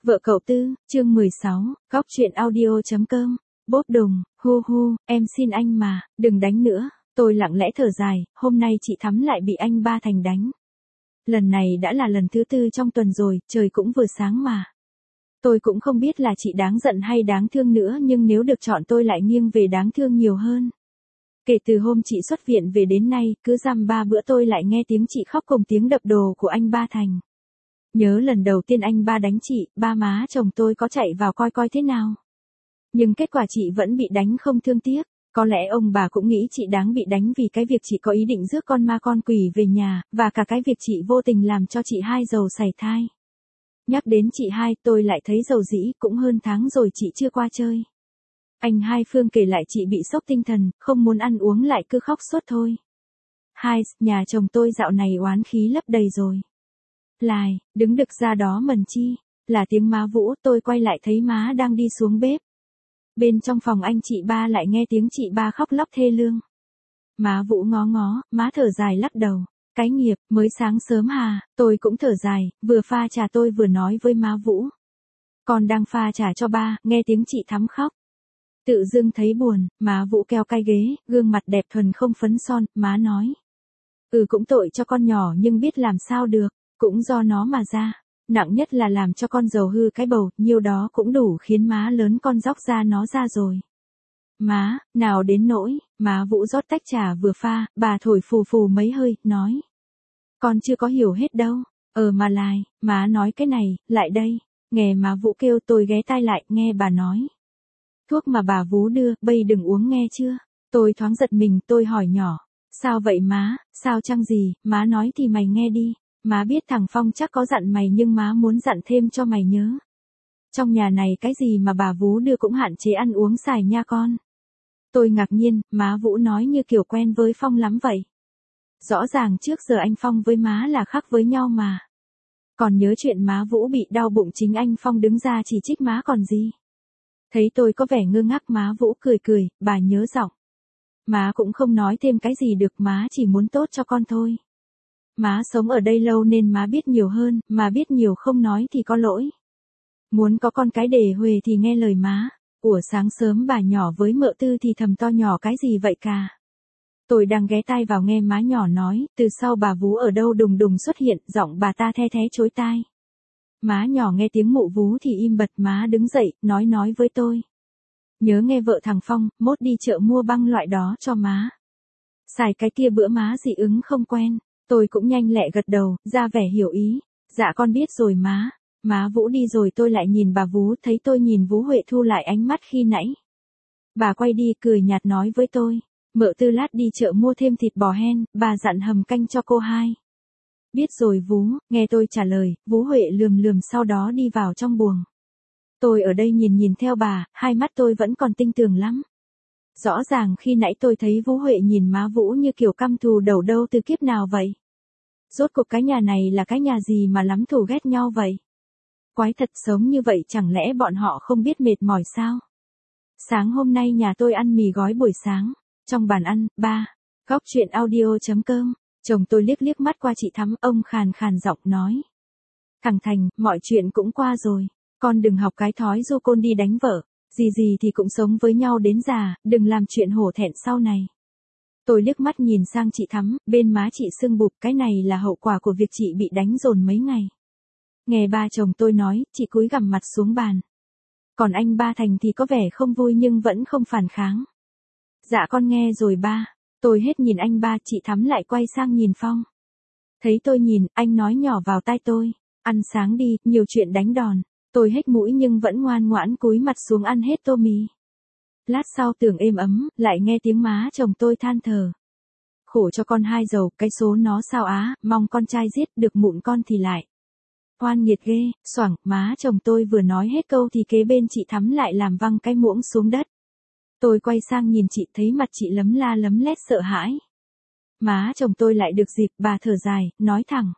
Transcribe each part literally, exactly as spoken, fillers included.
Vợ cậu Tư, chương mười sáu, góc chuyện audio chấm com. Bốp đùng, hu hu, em xin anh mà, đừng đánh nữa. Tôi lặng lẽ thở dài, hôm nay chị Thắm lại bị anh ba Thành đánh. Lần này đã là lần thứ tư trong tuần rồi, trời cũng vừa sáng mà. Tôi cũng không biết là chị đáng giận hay đáng thương nữa, nhưng nếu được chọn tôi lại nghiêng về đáng thương nhiều hơn. Kể từ hôm chị xuất viện về đến nay, cứ dăm ba bữa tôi lại nghe tiếng chị khóc cùng tiếng đập đồ của anh ba Thành. Nhớ lần đầu tiên anh ba đánh chị, ba má chồng tôi có chạy vào coi coi thế nào. Nhưng kết quả chị vẫn bị đánh không thương tiếc. Có lẽ ông bà cũng nghĩ chị đáng bị đánh vì cái việc chị có ý định rước con ma con quỷ về nhà, và cả cái việc chị vô tình làm cho chị hai giàu sảy thai. Nhắc đến chị hai, tôi lại thấy dầu dĩ, cũng hơn tháng rồi chị chưa qua chơi. Anh hai Phương kể lại chị bị sốc tinh thần, không muốn ăn uống lại cứ khóc suốt thôi. Hai, nhà chồng tôi dạo này oán khí lấp đầy rồi. Lại, đứng đực ra đó mần chi, là tiếng má Vũ, tôi quay lại thấy má đang đi xuống bếp. Bên trong phòng anh chị ba lại nghe tiếng chị ba khóc lóc thê lương. Má Vũ ngó ngó, má thở dài lắc đầu. Cái nghiệp, mới sáng sớm hà, tôi cũng thở dài, vừa pha trà tôi vừa nói với má Vũ. Con đang pha trà cho ba, nghe tiếng chị Thắm khóc. Tự dưng thấy buồn, má Vũ kéo cái ghế, gương mặt đẹp thuần không phấn son, má nói. Ừ cũng tội cho con nhỏ nhưng biết làm sao được, cũng do nó mà ra. Nặng nhất là làm cho con dầu hư cái bầu, nhiêu đó cũng đủ khiến má lớn con dóc ra nó ra rồi. Má, nào đến nỗi, má Vũ rót tách trà vừa pha, bà thổi phù phù mấy hơi, nói. Con chưa có hiểu hết đâu, ờ mà lại, má nói cái này, lại đây, nghe má Vũ kêu tôi ghé tai lại, nghe bà nói. Thuốc mà bà Vú đưa, bây đừng uống nghe chưa, tôi thoáng giật mình, tôi hỏi nhỏ. Sao vậy má, sao chăng gì, má nói thì mày nghe đi. Má biết thằng Phong chắc có dặn mày nhưng má muốn dặn thêm cho mày nhớ. Trong nhà này cái gì mà bà Vú đưa cũng hạn chế ăn uống xài nha con. Tôi ngạc nhiên, má Vũ nói như kiểu quen với Phong lắm vậy. Rõ ràng trước giờ anh Phong với má là khác với nhau mà. Còn nhớ chuyện má Vũ bị đau bụng chính anh Phong đứng ra chỉ trích má còn gì. Thấy tôi có vẻ ngơ ngác má Vũ cười cười, bà nhớ giọng. Má cũng không nói thêm cái gì được, má chỉ muốn tốt cho con thôi. Má sống ở đây lâu nên má biết nhiều hơn, mà biết nhiều không nói thì có lỗi. Muốn có con cái để huề thì nghe lời má. Ủa sáng sớm bà nhỏ với mợ Tư thì thầm to nhỏ cái gì vậy cả. Tôi đang ghé tai vào nghe má nhỏ nói, từ sau bà Vú ở đâu đùng đùng xuất hiện, giọng bà ta the thé chối tai. Má nhỏ nghe tiếng mụ Vú thì im bặt, má đứng dậy, nói nói với tôi. Nhớ nghe vợ thằng Phong, mốt đi chợ mua băng loại đó cho má. Xài cái kia bữa má dị ứng không quen. Tôi cũng nhanh lẹ gật đầu, ra vẻ hiểu ý. Dạ con biết rồi má. Má Vũ đi rồi tôi lại nhìn bà Vú, thấy tôi nhìn Vú Huệ thu lại ánh mắt khi nãy. Bà quay đi cười nhạt nói với tôi. Mợ Tư lát đi chợ mua thêm thịt bò hen, bà dặn hầm canh cho cô hai. Biết rồi Vú, nghe tôi trả lời, Vú Huệ lườm lườm sau đó đi vào trong buồng. Tôi ở đây nhìn nhìn theo bà, hai mắt tôi vẫn còn tinh tường lắm. Rõ ràng khi nãy tôi thấy Vũ Huệ nhìn má Vũ như kiểu căm thù đầu đâu từ kiếp nào vậy. Rốt cuộc cái nhà này là cái nhà gì mà lắm thù ghét nhau vậy? Quái thật, sống như vậy chẳng lẽ bọn họ không biết mệt mỏi sao? Sáng hôm nay nhà tôi ăn mì gói buổi sáng. Trong bàn ăn, ba, góc chuyện audio chấm com, chồng tôi liếc liếc mắt qua chị Thắm, ông khàn khàn giọng nói. Thằng Thành, mọi chuyện cũng qua rồi. Con đừng học cái thói du côn đi đánh vợ. Gì gì thì cũng sống với nhau đến già, đừng làm chuyện hổ thẹn sau này. Tôi liếc mắt nhìn sang chị Thắm, bên má chị sưng bụp, cái này là hậu quả của việc chị bị đánh dồn mấy ngày. Nghe ba chồng tôi nói, chị cúi gằm mặt xuống bàn. Còn anh ba Thành thì có vẻ không vui nhưng vẫn không phản kháng. Dạ con nghe rồi ba. Tôi hết nhìn anh ba, chị Thắm lại quay sang nhìn Phong. Thấy tôi nhìn, anh nói nhỏ vào tai tôi. Ăn sáng đi, nhiều chuyện đánh đòn. Tôi hết mũi nhưng vẫn ngoan ngoãn cúi mặt xuống ăn hết tô mì. Lát sau tưởng êm ấm, lại nghe tiếng má chồng tôi than thở. Khổ cho con hai giàu, cái số nó sao á, mong con trai giết được mụn con thì lại. Oan nghiệt ghê, xoảng, má chồng tôi vừa nói hết câu thì kế bên chị Thắm lại làm văng cái muỗng xuống đất. Tôi quay sang nhìn chị, thấy mặt chị lấm la lấm lét sợ hãi. Má chồng tôi lại được dịp, bà thở dài, nói thẳng.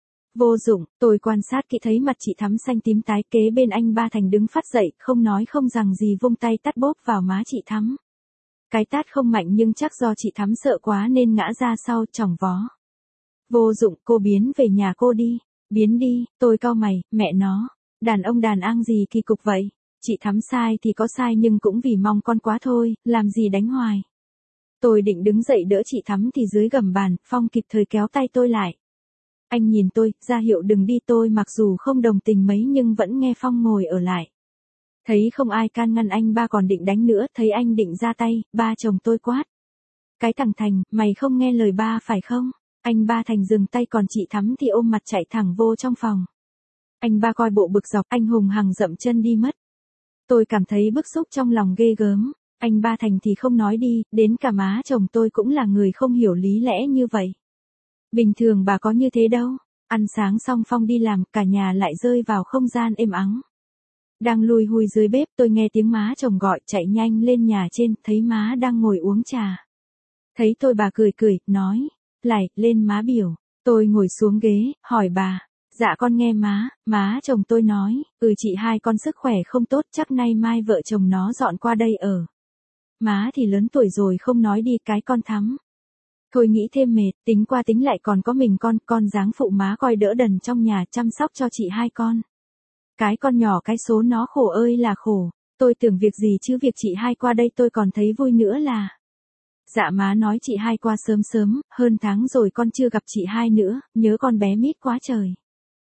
Vô dụng, tôi quan sát kỹ thấy mặt chị Thắm xanh tím tái, kế bên anh ba Thành đứng phát dậy, không nói không rằng gì vung tay tát bốp vào má chị Thắm. Cái tát không mạnh nhưng chắc do chị Thắm sợ quá nên ngã ra sau, chỏng vó. Vô dụng, cô biến về nhà cô đi, biến đi, tôi cau mày, mẹ nó. Đàn ông đàn an gì kỳ cục vậy? Chị Thắm sai thì có sai nhưng cũng vì mong con quá thôi, làm gì đánh hoài. Tôi định đứng dậy đỡ chị Thắm thì dưới gầm bàn, Phong kịp thời kéo tay tôi lại. Anh nhìn tôi, ra hiệu đừng đi, tôi mặc dù không đồng tình mấy nhưng vẫn nghe Phong ngồi ở lại. Thấy không ai can ngăn anh ba còn định đánh nữa, thấy anh định ra tay, ba chồng tôi quát. Cái thằng Thành, mày không nghe lời ba phải không? Anh ba Thành dừng tay còn chị Thắm thì ôm mặt chạy thẳng vô trong phòng. Anh ba coi bộ bực dọc, anh hùng hằng dậm chân đi mất. Tôi cảm thấy bức xúc trong lòng ghê gớm. Anh ba Thành thì không nói đi, đến cả má chồng tôi cũng là người không hiểu lý lẽ như vậy. Bình thường bà có như thế đâu. Ăn sáng xong Phong đi làm, cả nhà lại rơi vào không gian êm ắng. Đang lùi hùi dưới bếp tôi nghe tiếng má chồng gọi, chạy nhanh lên nhà trên, thấy má đang ngồi uống trà. Thấy tôi bà cười cười, nói, lại, lên má biểu. Tôi ngồi xuống ghế, hỏi bà, dạ con nghe má, má chồng tôi nói, ừ chị hai con sức khỏe không tốt chắc nay mai vợ chồng nó dọn qua đây ở. Má thì lớn tuổi rồi không nói đi cái con Thắm. Thôi nghĩ thêm mệt, tính qua tính lại còn có mình con, con dáng phụ má coi đỡ đần trong nhà chăm sóc cho chị hai con. Cái con nhỏ cái số nó khổ ơi là khổ, tôi tưởng việc gì chứ việc chị hai qua đây tôi còn thấy vui nữa là. Dạ má nói chị hai qua sớm sớm, hơn tháng rồi con chưa gặp chị hai nữa, nhớ con bé mít quá trời.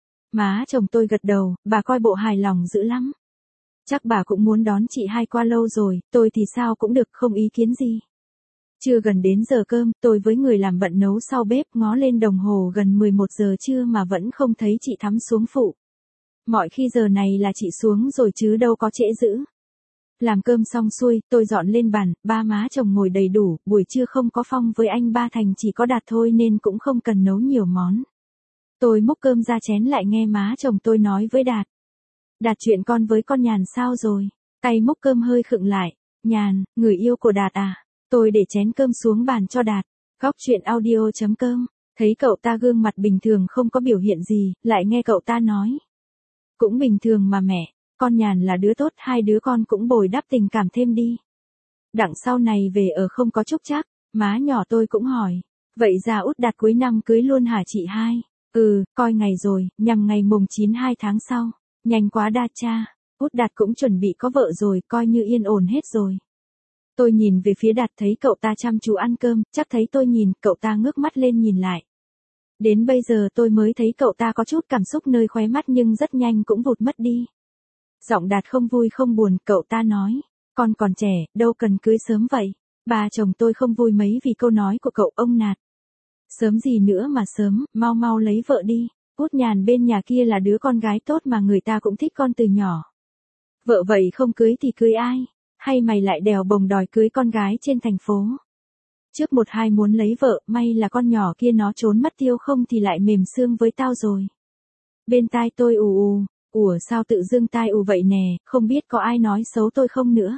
Má chồng tôi gật đầu, bà coi bộ hài lòng dữ lắm. Chắc bà cũng muốn đón chị hai qua lâu rồi, tôi thì sao cũng được, không ý kiến gì. Chưa gần đến giờ cơm, tôi với người làm bận nấu sau bếp ngó lên đồng hồ gần mười một giờ trưa mà vẫn không thấy chị Thắm xuống phụ. Mọi khi giờ này là chị xuống rồi chứ đâu có trễ dữ. Làm cơm xong xuôi, tôi dọn lên bàn, ba má chồng ngồi đầy đủ, buổi trưa không có Phong với anh ba Thành chỉ có Đạt thôi nên cũng không cần nấu nhiều món. Tôi múc cơm ra chén lại nghe má chồng tôi nói với Đạt. Đạt chuyện con với con Nhàn sao rồi? Tay múc cơm hơi khựng lại. Nhàn, người yêu của Đạt à? Tôi để chén cơm xuống bàn cho Đạt. Góc chuyện audio chấm com. Thấy cậu ta gương mặt bình thường không có biểu hiện gì, lại nghe cậu ta nói. Cũng bình thường mà mẹ, con Nhàn là đứa tốt, hai đứa con cũng bồi đắp tình cảm thêm đi. Đặng sau này về ở không có trúc trắc, má nhỏ tôi cũng hỏi. Vậy ra út Đạt cuối năm cưới luôn hả chị hai? Ừ, coi ngày rồi, nhằm ngày mùng chín hai tháng sau. Nhanh quá đa cha, út Đạt cũng chuẩn bị có vợ rồi, coi như yên ổn hết rồi. Tôi nhìn về phía Đạt thấy cậu ta chăm chú ăn cơm, chắc thấy tôi nhìn, cậu ta ngước mắt lên nhìn lại. Đến bây giờ tôi mới thấy cậu ta có chút cảm xúc nơi khóe mắt nhưng rất nhanh cũng vụt mất đi. Giọng Đạt không vui không buồn, cậu ta nói, con còn trẻ, đâu cần cưới sớm vậy. Bà chồng tôi không vui mấy vì câu nói của cậu ông Nạt. Sớm gì nữa mà sớm, mau mau lấy vợ đi. Út Nhàn bên nhà kia là đứa con gái tốt mà người ta cũng thích con từ nhỏ. Vợ vậy không cưới thì cưới ai? Hay mày lại đèo bồng đòi cưới con gái trên thành phố? Trước một hai muốn lấy vợ, may là con nhỏ kia nó trốn mất tiêu không thì lại mềm xương với tao rồi. Bên tai tôi ù ù, ủa sao tự dưng tai ù vậy nè, không biết có ai nói xấu tôi không nữa.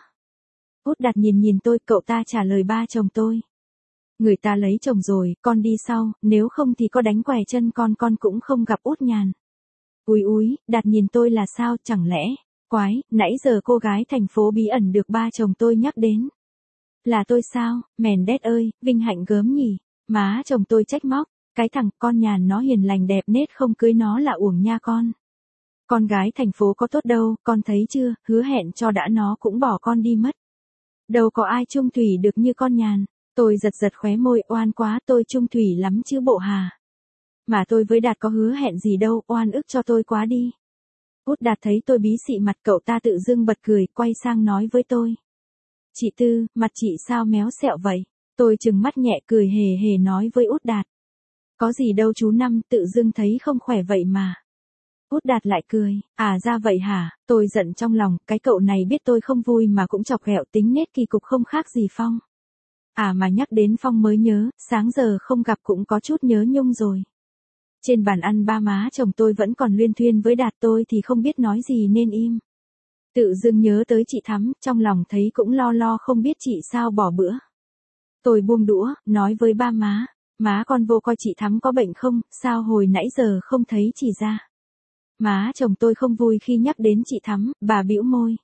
Út Đạt nhìn nhìn tôi, cậu ta trả lời ba chồng tôi. Người ta lấy chồng rồi, con đi sau, nếu không thì có đánh què chân con con cũng không gặp Út Nhàn. Úi úi, Đạt nhìn tôi là sao, chẳng lẽ, quái, nãy giờ cô gái thành phố bí ẩn được ba chồng tôi nhắc đến. Là tôi sao, mèn đét ơi, vinh hạnh gớm nhỉ, má chồng tôi trách móc, cái thằng con Nhàn nó hiền lành đẹp nết không cưới nó là uổng nha con. Con gái thành phố có tốt đâu, con thấy chưa, hứa hẹn cho đã nó cũng bỏ con đi mất. Đâu có ai chung thủy được như con Nhàn. Tôi giật giật khóe môi, oan quá, tôi chung thủy lắm chứ bộ hà. Mà tôi với Đạt có hứa hẹn gì đâu, oan ức cho tôi quá đi. Út Đạt thấy tôi bí xị mặt, cậu ta tự dưng bật cười, quay sang nói với tôi. Chị Tư, mặt chị sao méo xẹo vậy? Tôi trừng mắt nhẹ cười hề hề nói với Út Đạt. Có gì đâu chú Năm, tự dưng thấy không khỏe vậy mà. Út Đạt lại cười, à ra vậy hả, tôi giận trong lòng, cái cậu này biết tôi không vui mà cũng chọc ghẹo tính nết kỳ cục không khác gì Phong. À mà nhắc đến Phong mới nhớ, sáng giờ không gặp cũng có chút nhớ nhung rồi. Trên bàn ăn ba má chồng tôi vẫn còn luyên thuyên với Đạt, tôi thì không biết nói gì nên im. Tự dưng nhớ tới chị Thắm, trong lòng thấy cũng lo lo không biết chị sao bỏ bữa. Tôi buông đũa, nói với ba má, má con vô coi chị Thắm có bệnh không, sao hồi nãy giờ không thấy chị ra. Má chồng tôi không vui khi nhắc đến chị Thắm, bà bĩu môi.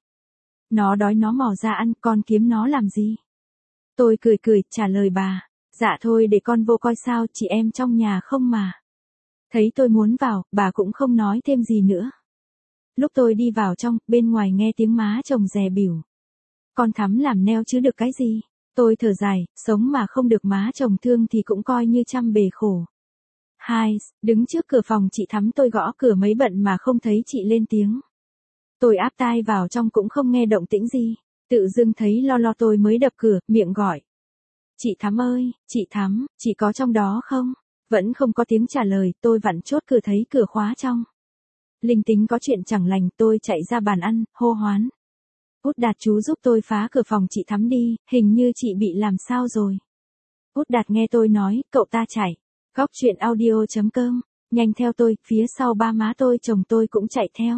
Nó đói nó mò ra ăn, con kiếm nó làm gì? Tôi cười cười, trả lời bà, dạ thôi để con vô coi sao, chị em trong nhà không mà. Thấy tôi muốn vào, bà cũng không nói thêm gì nữa. Lúc tôi đi vào trong, bên ngoài nghe tiếng má chồng dè bỉu. Con Thắm làm neo chứ được cái gì? Tôi thở dài, sống mà không được má chồng thương thì cũng coi như trăm bề khổ. Hai, đứng trước cửa phòng chị Thắm tôi gõ cửa mấy bận mà không thấy chị lên tiếng. Tôi áp tai vào trong cũng không nghe động tĩnh gì. Tự dưng thấy lo lo tôi mới đập cửa, miệng gọi. Chị Thắm ơi, chị Thắm, chị có trong đó không? Vẫn không có tiếng trả lời, tôi vặn chốt cửa thấy cửa khóa trong. Linh tính có chuyện chẳng lành, tôi chạy ra bàn ăn, hô hoán. Út Đạt chú giúp tôi phá cửa phòng chị Thắm đi, hình như chị bị làm sao rồi. Út Đạt nghe tôi nói, cậu ta chạy. Góc chuyện audio chấm com, nhanh theo tôi, phía sau ba má tôi chồng tôi cũng chạy theo.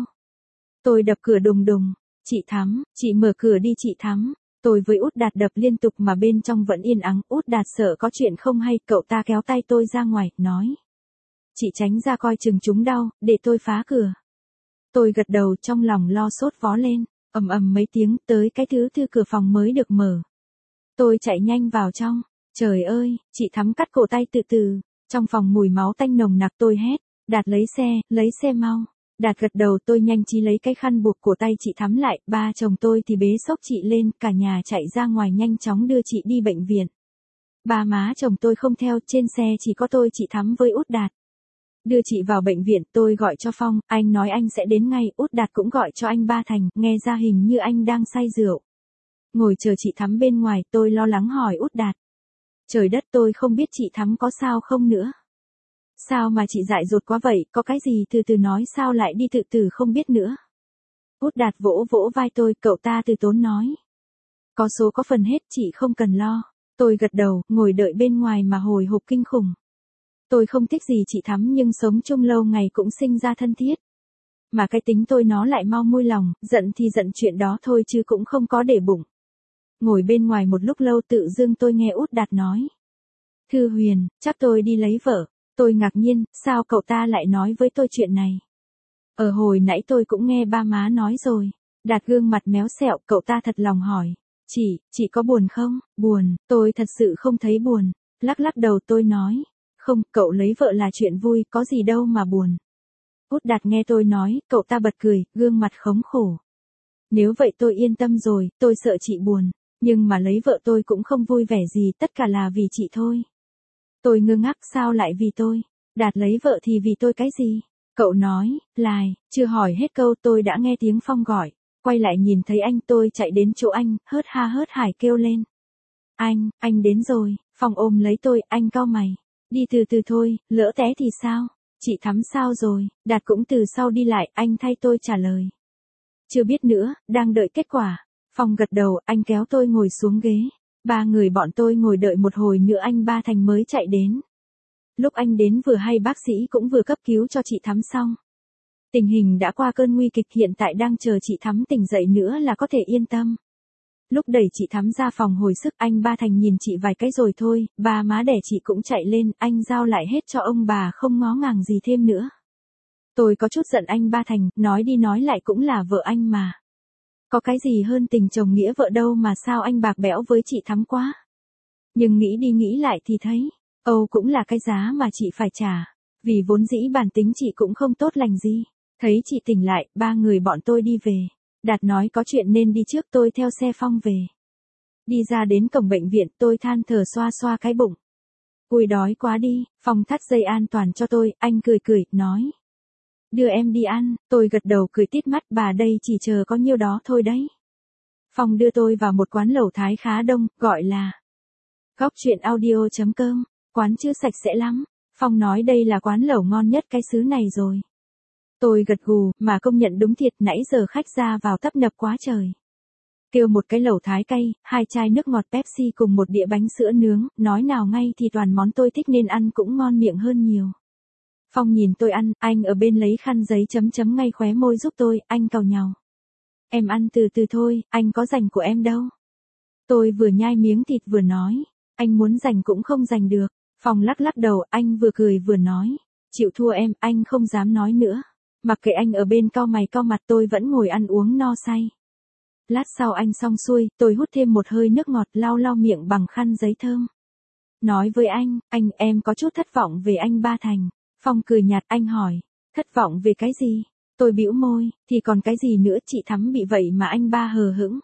Tôi đập cửa đùng đùng, chị Thắm, chị mở cửa đi chị Thắm. Tôi với Út Đạt đập liên tục mà bên trong vẫn yên ắng, Út Đạt sợ có chuyện không hay, cậu ta kéo tay tôi ra ngoài, nói. Chị tránh ra coi chừng chúng đau, để tôi phá cửa. Tôi gật đầu trong lòng lo sốt vó lên, ầm ầm mấy tiếng tới cái thứ thư cửa phòng mới được mở. Tôi chạy nhanh vào trong, trời ơi, chị Thắm cắt cổ tay từ từ, trong phòng mùi máu tanh nồng nặc tôi hét, Đạt lấy xe, lấy xe mau. Đạt gật đầu tôi nhanh trí lấy cái khăn buộc cổ tay chị Thắm lại, ba chồng tôi thì bế xốc chị lên, cả nhà chạy ra ngoài nhanh chóng đưa chị đi bệnh viện. Ba má chồng tôi không theo, trên xe chỉ có tôi chị Thắm với Út Đạt. Đưa chị vào bệnh viện, tôi gọi cho Phong, anh nói anh sẽ đến ngay, Út Đạt cũng gọi cho anh Ba Thành, nghe ra hình như anh đang say rượu. Ngồi chờ chị Thắm bên ngoài, tôi lo lắng hỏi Út Đạt. Trời đất, tôi không biết chị Thắm có sao không nữa. Sao mà chị dại dột quá vậy, có cái gì từ từ nói sao lại đi tự tử không biết nữa. Út Đạt vỗ vỗ vai tôi, cậu ta từ tốn nói. Có số có phần hết, chị không cần lo. Tôi gật đầu, ngồi đợi bên ngoài mà hồi hộp kinh khủng. Tôi không thích gì chị Thắm nhưng sống chung lâu ngày cũng sinh ra thân thiết. Mà cái tính tôi nó lại mau muôi lòng, giận thì giận chuyện đó thôi chứ cũng không có để bụng. Ngồi bên ngoài một lúc lâu tự dưng tôi nghe Út Đạt nói. Thư Huyền, chắc tôi đi lấy vợ. Tôi ngạc nhiên, sao cậu ta lại nói với tôi chuyện này? Ở hồi nãy tôi cũng nghe ba má nói rồi. Đạt gương mặt méo xẹo, cậu ta thật lòng hỏi. Chị, chị có buồn không? Buồn, tôi thật sự không thấy buồn. Lắc lắc đầu tôi nói. Không, cậu lấy vợ là chuyện vui, có gì đâu mà buồn. Út Đạt nghe tôi nói, cậu ta bật cười, gương mặt khống khổ. Nếu vậy tôi yên tâm rồi, tôi sợ chị buồn. Nhưng mà lấy vợ tôi cũng không vui vẻ gì, tất cả là vì chị thôi. Tôi ngơ ngác, sao lại vì tôi? Đạt lấy vợ thì vì tôi cái gì? Cậu nói, lại, chưa hỏi hết câu tôi đã nghe tiếng Phong gọi. Quay lại nhìn thấy anh, tôi chạy đến chỗ anh, hớt ha hớt hải kêu lên. Anh, anh đến rồi. Phong ôm lấy tôi, anh cau mày. Đi từ từ thôi, lỡ té thì sao? Chị Thắm sao rồi? Đạt cũng từ sau đi lại, anh thay tôi trả lời. Chưa biết nữa, đang đợi kết quả. Phong gật đầu, anh kéo tôi ngồi xuống ghế. Ba người bọn tôi ngồi đợi một hồi nữa anh Ba Thành mới chạy đến. Lúc anh đến vừa hay bác sĩ cũng vừa cấp cứu cho chị Thắm xong. Tình hình đã qua cơn nguy kịch, hiện tại đang chờ chị Thắm tỉnh dậy nữa là có thể yên tâm. Lúc đẩy chị Thắm ra phòng hồi sức, anh Ba Thành nhìn chị vài cái rồi thôi, ba má đẻ chị cũng chạy lên, anh giao lại hết cho ông bà không ngó ngàng gì thêm nữa. Tôi có chút giận anh Ba Thành, nói đi nói lại cũng là vợ anh mà. Có cái gì hơn tình chồng nghĩa vợ đâu mà sao anh bạc bẽo với chị Thắm quá. Nhưng nghĩ đi nghĩ lại thì thấy, Âu cũng là cái giá mà chị phải trả. Vì vốn dĩ bản tính chị cũng không tốt lành gì. Thấy chị tỉnh lại, ba người bọn tôi đi về. Đạt nói có chuyện nên đi trước, tôi theo xe Phong về. Đi ra đến cổng bệnh viện tôi than thở xoa xoa cái bụng. Ui đói quá đi, Phong thắt dây an toàn cho tôi, anh cười cười, nói. Đưa em đi ăn, tôi gật đầu cười tít mắt, bà đây chỉ chờ có nhiêu đó thôi đấy. Phong đưa tôi vào một quán lẩu Thái khá đông, gọi là Góc chuyện audio chấm com, quán chưa sạch sẽ lắm. Phong nói đây là quán lẩu ngon nhất cái xứ này rồi. Tôi gật gù, mà công nhận đúng thiệt, nãy giờ khách ra vào tấp nập quá trời. Kêu một cái lẩu Thái cay, hai chai nước ngọt Pepsi cùng một đĩa bánh sữa nướng, nói nào ngay thì toàn món tôi thích nên ăn cũng ngon miệng hơn nhiều. Phong nhìn tôi ăn, anh ở bên lấy khăn giấy chấm chấm ngay khóe môi giúp tôi, anh càu nhàu. Em ăn từ từ thôi, anh có giành của em đâu. Tôi vừa nhai miếng thịt vừa nói, anh muốn giành cũng không giành được. Phong lắc lắc đầu, anh vừa cười vừa nói, chịu thua em, anh không dám nói nữa. Mặc kệ anh ở bên cau mày cau mặt, tôi vẫn ngồi ăn uống no say. Lát sau anh xong xuôi, tôi hút thêm một hơi nước ngọt, lau lau miệng bằng khăn giấy thơm. Nói với anh, anh em có chút thất vọng về anh Ba Thành. Phong cười nhạt, anh hỏi, thất vọng về cái gì? Tôi bĩu môi, thì còn cái gì nữa, chị Thắm bị vậy mà anh ba hờ hững.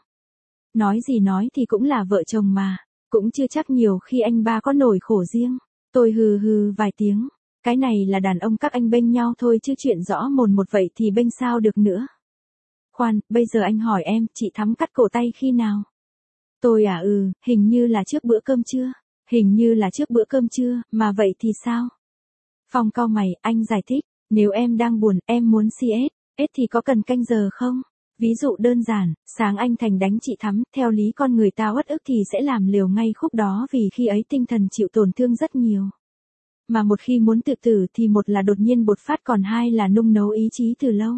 Nói gì nói thì cũng là vợ chồng mà, cũng chưa chắc nhiều khi anh ba có nỗi khổ riêng. Tôi hừ hừ vài tiếng, cái này là đàn ông các anh bênh nhau thôi chứ chuyện rõ mồn một vậy thì bênh sao được nữa. Khoan, bây giờ anh hỏi em, chị Thắm cắt cổ tay khi nào? Tôi à ừ, hình như là trước bữa cơm trưa. Hình như là trước bữa cơm trưa, mà vậy thì sao? Phong cau mày, anh giải thích, nếu em đang buồn, em muốn xê ét, ét thì có cần canh giờ không? Ví dụ đơn giản, sáng anh Thành đánh chị Thắm, theo lý con người ta uất ức thì sẽ làm liều ngay khúc đó vì khi ấy tinh thần chịu tổn thương rất nhiều. Mà một khi muốn tự tử thì một là đột nhiên bột phát còn hai là nung nấu ý chí từ lâu.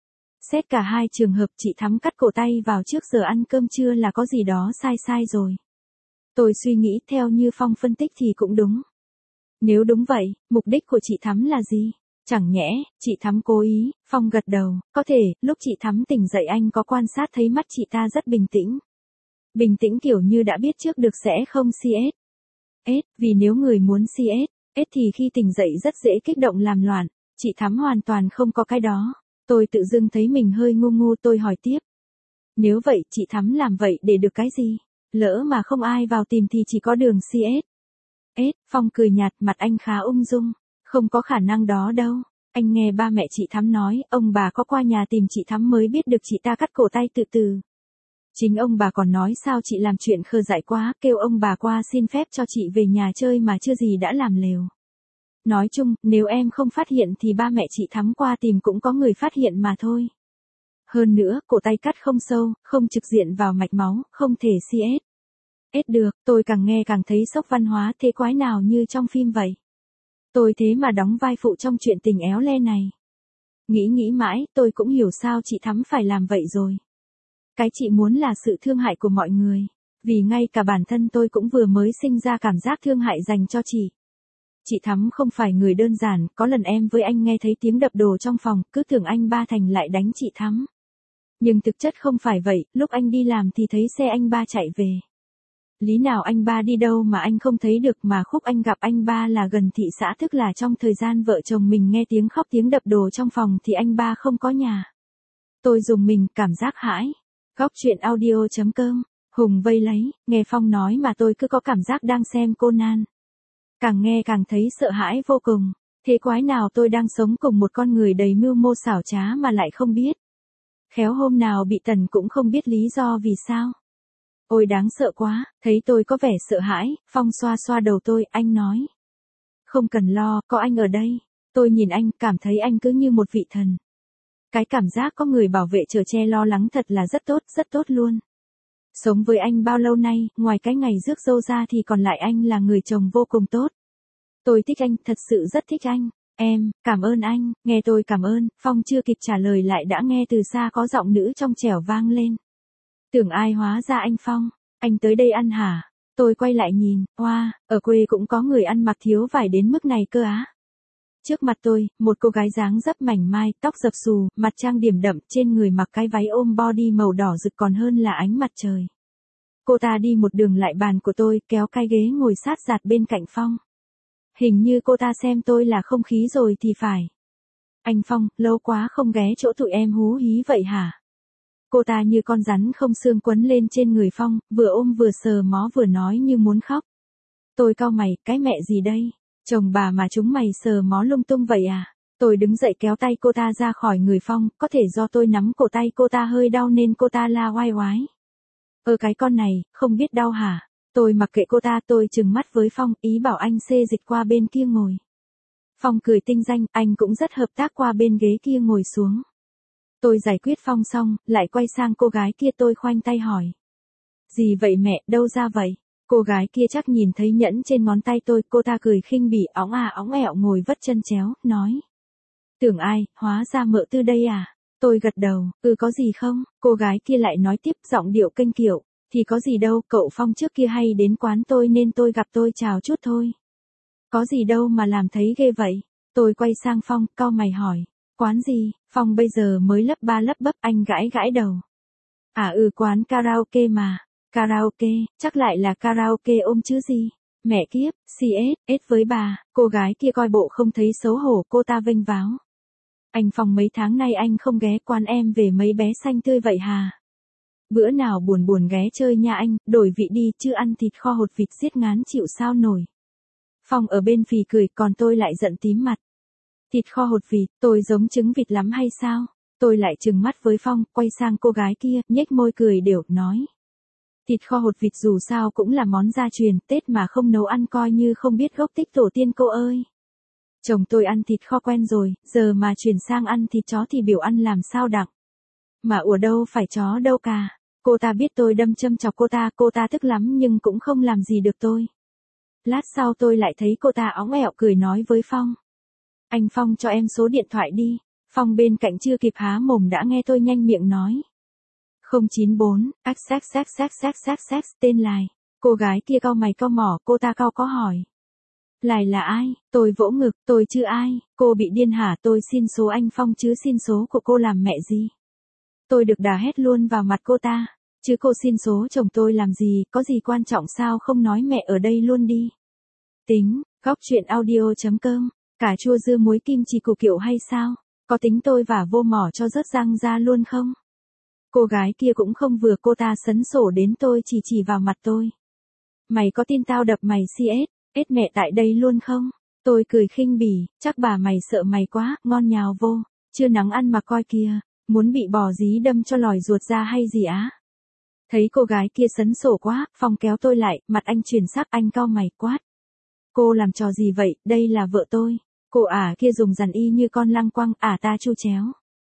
Xét cả hai trường hợp chị Thắm cắt cổ tay vào trước giờ ăn cơm trưa là có gì đó sai sai rồi. Tôi suy nghĩ theo như Phong phân tích thì cũng đúng. Nếu đúng vậy, mục đích của chị Thắm là gì? Chẳng nhẽ, chị Thắm cố ý, Phong gật đầu, có thể, lúc chị Thắm tỉnh dậy anh có quan sát thấy mắt chị ta rất bình tĩnh. Bình tĩnh kiểu như đã biết trước được sẽ không xê ét. ét, vì nếu người muốn xê ét, ét thì khi tỉnh dậy rất dễ kích động làm loạn, chị Thắm hoàn toàn không có cái đó. Tôi tự dưng thấy mình hơi ngu ngu tôi hỏi tiếp. Nếu vậy chị Thắm làm vậy để được cái gì? Lỡ mà không ai vào tìm thì chỉ có đường xê ét. ét, Phong cười nhạt mặt anh khá ung dung. Không có khả năng đó đâu. Anh nghe ba mẹ chị Thắm nói, ông bà có qua nhà tìm chị Thắm mới biết được chị ta cắt cổ tay tự tử. Chính ông bà còn nói sao chị làm chuyện khờ dại quá, kêu ông bà qua xin phép cho chị về nhà chơi mà chưa gì đã làm lều. Nói chung, nếu em không phát hiện thì ba mẹ chị Thắm qua tìm cũng có người phát hiện mà thôi. Hơn nữa, cổ tay cắt không sâu, không trực diện vào mạch máu, không thể xê ét. ét được, tôi càng nghe càng thấy sốc văn hóa thế quái nào như trong phim vậy. Tôi thế mà đóng vai phụ trong chuyện tình éo le này. Nghĩ nghĩ mãi, tôi cũng hiểu sao chị Thắm phải làm vậy rồi. Cái chị muốn là sự thương hại của mọi người. Vì ngay cả bản thân tôi cũng vừa mới sinh ra cảm giác thương hại dành cho chị. Chị Thắm không phải người đơn giản, có lần em với anh nghe thấy tiếng đập đồ trong phòng, cứ tưởng anh ba Thành lại đánh chị Thắm. Nhưng thực chất không phải vậy, lúc anh đi làm thì thấy xe anh ba chạy về. Lý nào anh ba đi đâu mà anh không thấy được mà khúc anh gặp anh ba là gần thị xã tức là trong thời gian vợ chồng mình nghe tiếng khóc tiếng đập đồ trong phòng thì anh ba không có nhà. Tôi dùng mình cảm giác hãi. Góc truyện audio chấm com, Hùng vây lấy, nghe Phong nói mà tôi cứ có cảm giác đang xem Conan. Càng nghe càng thấy sợ hãi vô cùng. Thế quái nào tôi đang sống cùng một con người đầy mưu mô xảo trá mà lại không biết. Khéo hôm nào bị tần cũng không biết lý do vì sao. Ôi đáng sợ quá, thấy tôi có vẻ sợ hãi, Phong xoa xoa đầu tôi, anh nói. Không cần lo, có anh ở đây. Tôi nhìn anh, cảm thấy anh cứ như một vị thần. Cái cảm giác có người bảo vệ chở che lo lắng thật là rất tốt, rất tốt luôn. Sống với anh bao lâu nay, ngoài cái ngày rước dâu ra thì còn lại anh là người chồng vô cùng tốt. Tôi thích anh, thật sự rất thích anh. Em, cảm ơn anh, nghe tôi cảm ơn, Phong chưa kịp trả lời lại đã nghe từ xa có giọng nữ trong trẻo vang lên. Tưởng ai hóa ra anh Phong, anh tới đây ăn hả? Tôi quay lại nhìn, oa, wow, ở quê cũng có người ăn mặc thiếu vải đến mức này cơ á. Trước mặt tôi, một cô gái dáng dấp mảnh mai, tóc dập xù, mặt trang điểm đậm, trên người mặc cái váy ôm body màu đỏ rực còn hơn là ánh mặt trời. Cô ta đi một đường lại bàn của tôi, kéo cái ghế ngồi sát giạt bên cạnh Phong. Hình như cô ta xem tôi là không khí rồi thì phải. Anh Phong, lâu quá không ghé chỗ tụi em hú hí vậy hả? Cô ta như con rắn không xương quấn lên trên người Phong, vừa ôm vừa sờ mó vừa nói như muốn khóc. Tôi cau mày, cái mẹ gì đây? Chồng bà mà chúng mày sờ mó lung tung vậy à? Tôi đứng dậy kéo tay cô ta ra khỏi người Phong, có thể do tôi nắm cổ tay cô ta hơi đau nên cô ta la oai oái. Ơ cái con này, không biết đau hả? Tôi mặc kệ cô ta, tôi trừng mắt với Phong, ý bảo anh xê dịch qua bên kia ngồi. Phong cười tinh danh, anh cũng rất hợp tác qua bên ghế kia ngồi xuống. Tôi giải quyết Phong xong, lại quay sang cô gái kia tôi khoanh tay hỏi. Gì vậy mẹ, đâu ra vậy? Cô gái kia chắc nhìn thấy nhẫn trên ngón tay tôi, cô ta cười khinh bỉ óng à óng ẹo ngồi vất chân chéo, nói. Tưởng ai, hóa ra mợ Tư đây à? Tôi gật đầu, ừ có gì không? Cô gái kia lại nói tiếp giọng điệu kênh kiệu, thì có gì đâu, cậu Phong trước kia hay đến quán tôi nên tôi gặp tôi chào chút thôi. Có gì đâu mà làm thấy ghê vậy? Tôi quay sang Phong, cau mày hỏi. Quán gì? Phong bây giờ mới lấp ba lấp bấp, anh gãi gãi đầu. À ừ quán karaoke mà. Karaoke, chắc lại là karaoke ôm chứ gì. Mẹ kiếp, xê ét, ét với bà, cô gái kia coi bộ không thấy xấu hổ cô ta vênh váo. Anh Phong mấy tháng nay anh không ghé quán em về mấy bé xanh tươi vậy hà? Bữa nào buồn buồn ghé chơi nha anh, đổi vị đi chứ ăn thịt kho hột vịt giết ngán chịu sao nổi. Phong ở bên phì cười còn tôi lại giận tím mặt. Thịt kho hột vịt, tôi giống trứng vịt lắm hay sao? Tôi lại trừng mắt với Phong, quay sang cô gái kia, nhếch môi cười đều, nói. Thịt kho hột vịt dù sao cũng là món gia truyền, Tết mà không nấu ăn coi như không biết gốc tích tổ tiên cô ơi. Chồng tôi ăn thịt kho quen rồi, giờ mà chuyển sang ăn thịt chó thì biểu ăn làm sao đặng. Mà ủa đâu phải chó đâu cả. Cô ta biết tôi đâm châm chọc cô ta, cô ta tức lắm nhưng cũng không làm gì được tôi. Lát sau tôi lại thấy cô ta óng ẹo cười nói với Phong. Anh Phong cho em số điện thoại đi. Phong bên cạnh chưa kịp há mồm đã nghe tôi nhanh miệng nói. không chín bốn, ách xác xác xác xác xác xác tên Lài. Cô gái kia cau mày cau mỏ, cô ta cau có hỏi. Lài là ai? Tôi vỗ ngực, tôi chứ ai, cô bị điên hả? Tôi xin số anh Phong chứ xin số của cô làm mẹ gì? Tôi được đà hét luôn vào mặt cô ta. Chứ cô xin số chồng tôi làm gì, có gì quan trọng sao không nói mẹ ở đây luôn đi. Tính, góc chuyện audio chấm com, cà chua dưa muối kim chỉ củ kiệu hay sao? Có tính tôi vả vô mỏ cho rớt răng ra luôn không? Cô gái kia cũng không vừa, cô ta sấn sổ đến tôi chỉ chỉ vào mặt tôi. Mày có tin tao đập mày xê ét, ết mẹ tại đây luôn không? Tôi cười khinh bỉ, chắc bà mày sợ mày quá, ngon nhào vô, chưa nắng ăn mà coi kìa, muốn bị bò dí đâm cho lòi ruột ra hay gì á? Thấy cô gái kia sấn sổ quá, Phong kéo tôi lại, mặt anh chuyển sắc, anh cau mày quát. Cô làm trò gì vậy, đây là vợ tôi. Cô ả kia dùng dằn y như con lăng quăng, ả ta chu chéo.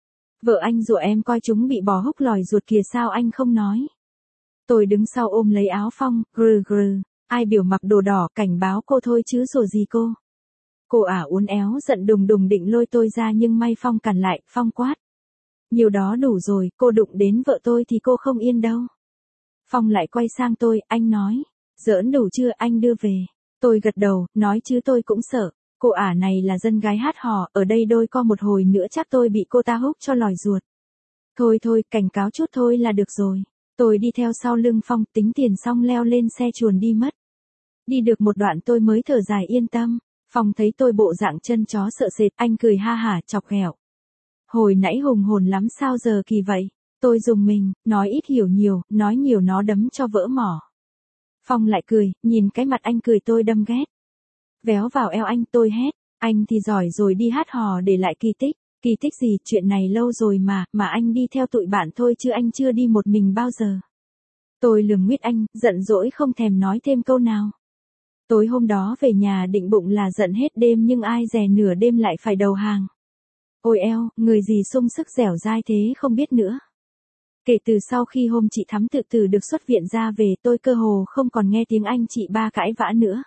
Vợ anh rủa em coi chúng bị bò húc lòi ruột kìa sao anh không nói. Tôi đứng sau ôm lấy áo Phong, grừ grừ, ai biểu mặc đồ đỏ cảnh báo cô thôi chứ rủa gì cô. Cô ả uốn éo giận đùng đùng định lôi tôi ra nhưng may Phong cản lại, Phong quát. Nhiều đó đủ rồi, cô đụng đến vợ tôi thì cô không yên đâu. Phong lại quay sang tôi, anh nói. Giỡn đủ chưa, anh đưa về. Tôi gật đầu, nói chứ tôi cũng sợ. Cô ả này là dân gái hát hò, ở đây đôi co một hồi nữa chắc tôi bị cô ta húc cho lòi ruột. Thôi thôi, cảnh cáo chút thôi là được rồi. Tôi đi theo sau lưng Phong, tính tiền xong leo lên xe chuồn đi mất. Đi được một đoạn tôi mới thở dài yên tâm. Phong thấy tôi bộ dạng chân chó sợ sệt, anh cười ha hả chọc ghẹo. Hồi nãy hùng hồn lắm sao giờ kỳ vậy? Tôi dùng mình, nói ít hiểu nhiều, nói nhiều nó đấm cho vỡ mỏ. Phong lại cười, nhìn cái mặt anh cười tôi đâm ghét. Véo vào eo anh, tôi hét, anh thì giỏi rồi đi hát hò để lại kỳ tích. Kỳ tích gì, chuyện này lâu rồi mà, mà anh đi theo tụi bạn thôi chứ anh chưa đi một mình bao giờ. Tôi lườm nguyết anh, giận dỗi không thèm nói thêm câu nào. Tối hôm đó về nhà định bụng là giận hết đêm nhưng ai dè nửa đêm lại phải đầu hàng. Ôi eo, người gì sung sức dẻo dai thế không biết nữa. Kể từ sau khi hôm chị Thắm tự tử được xuất viện ra về tôi cơ hồ không còn nghe tiếng anh chị ba cãi vã nữa.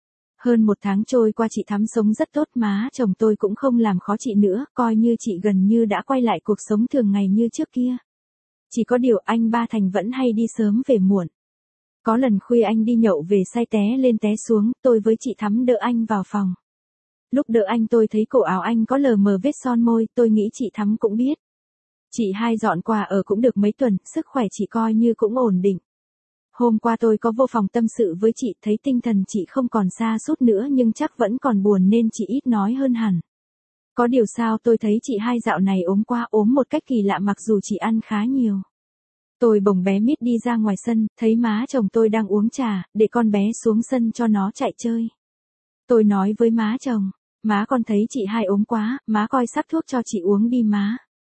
Hơn một tháng trôi qua chị Thắm sống rất tốt, má chồng tôi cũng không làm khó chị nữa, coi như chị gần như đã quay lại cuộc sống thường ngày như trước kia. Chỉ có điều anh ba Thành vẫn hay đi sớm về muộn. Có lần khuya anh đi nhậu về say té lên té xuống, tôi với chị Thắm đỡ anh vào phòng. Lúc đỡ anh tôi thấy cổ áo anh có lờ mờ vết son môi, tôi nghĩ chị Thắm cũng biết. Chị hai dọn qua ở cũng được mấy tuần, sức khỏe chị coi như cũng ổn định. Hôm qua tôi có vô phòng tâm sự với chị, thấy tinh thần chị không còn sa sút nữa nhưng chắc vẫn còn buồn nên chị ít nói hơn hẳn. Có điều sao tôi thấy chị hai dạo này ốm quá, ốm một cách kỳ lạ mặc dù chị ăn khá nhiều. Tôi bồng bé Mít đi ra ngoài sân, thấy má chồng tôi đang uống trà, để con bé xuống sân cho nó chạy chơi. Tôi nói với má chồng, má con thấy chị hai ốm quá, má coi sắp thuốc cho chị uống đi má.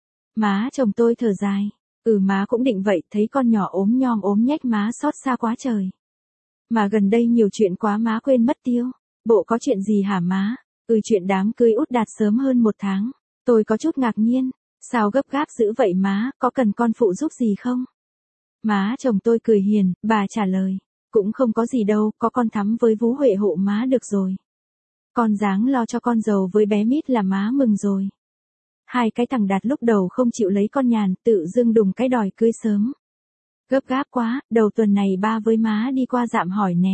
Má chồng tôi thở dài. Ừ má cũng định vậy, thấy con nhỏ ốm nhom ốm nhách má xót xa quá trời. Mà gần đây nhiều chuyện quá má quên mất tiêu. Bộ có chuyện gì hả má? Ừ chuyện đám cưới út Đạt sớm hơn một tháng. Tôi có chút ngạc nhiên. Sao gấp gáp dữ vậy má, có cần con phụ giúp gì không? Má chồng tôi cười hiền, bà trả lời. Cũng không có gì đâu, có con Thắm với Vú Huệ hộ má được rồi. Con dáng lo cho con giàu với bé Mít là má mừng rồi. Hai cái thằng Đạt lúc đầu không chịu lấy con Nhàn, tự dưng đùng cái đòi cưới sớm. Gấp gáp quá, đầu tuần này ba với má đi qua dạm hỏi nè.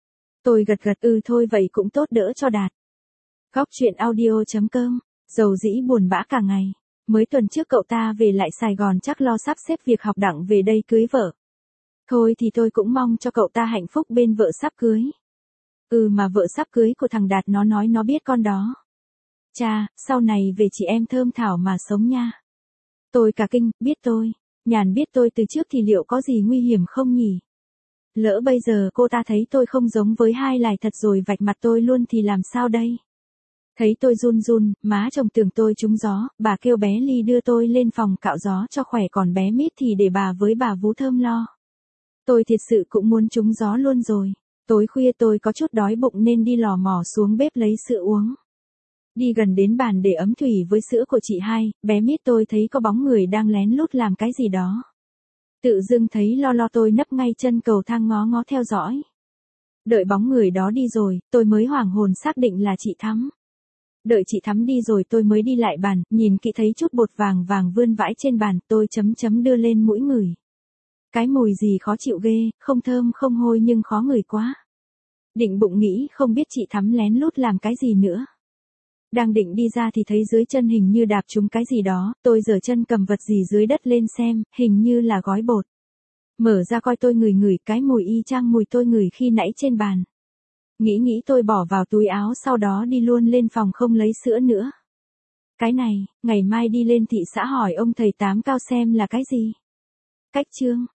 Tôi gật gật ừ thôi vậy cũng tốt đỡ cho Đạt. Góc chuyện audio chấm com, dầu dĩ buồn bã cả ngày. Mới tuần trước cậu ta về lại Sài Gòn chắc lo sắp xếp việc học đặng về đây cưới vợ. Thôi thì tôi cũng mong cho cậu ta hạnh phúc bên vợ sắp cưới. Ừ mà vợ sắp cưới của thằng Đạt nó nói nó biết con đó. Cha, sau này về chị em thơm thảo mà sống nha. Tôi cả kinh, biết tôi. Nhàn biết tôi từ trước thì liệu có gì nguy hiểm không nhỉ? Lỡ bây giờ cô ta thấy tôi không giống với hai lài thật rồi vạch mặt tôi luôn thì làm sao đây? Thấy tôi run run, má chồng tưởng tôi trúng gió, bà kêu bé Ly đưa tôi lên phòng cạo gió cho khỏe còn bé Mít thì để bà với bà vú Thơm lo. Tôi thiệt sự cũng muốn trúng gió luôn rồi. Tối khuya tôi có chút đói bụng nên đi lò mò xuống bếp lấy sữa uống. Đi gần đến bàn để ấm thủy với sữa của chị hai, bé Mít tôi thấy có bóng người đang lén lút làm cái gì đó. Tự dưng thấy lo lo tôi nấp ngay chân cầu thang ngó ngó theo dõi. Đợi bóng người đó đi rồi, tôi mới hoảng hồn xác định là chị Thắm. Đợi chị Thắm đi rồi tôi mới đi lại bàn, nhìn kỹ thấy chút bột vàng vàng vươn vãi trên bàn, tôi chấm chấm đưa lên mũi ngửi. Cái mùi gì khó chịu ghê, không thơm không hôi nhưng khó ngửi quá. Định bụng nghĩ không biết chị Thắm lén lút làm cái gì nữa. Đang định đi ra thì thấy dưới chân hình như đạp trúng cái gì đó, tôi giở chân cầm vật gì dưới đất lên xem, hình như là gói bột. Mở ra coi tôi ngửi ngửi cái mùi y chang mùi tôi ngửi khi nãy trên bàn. Nghĩ nghĩ tôi bỏ vào túi áo sau đó đi luôn lên phòng không lấy sữa nữa. Cái này, ngày mai đi lên thị xã hỏi ông thầy tám cao xem là cái gì. Cách chương.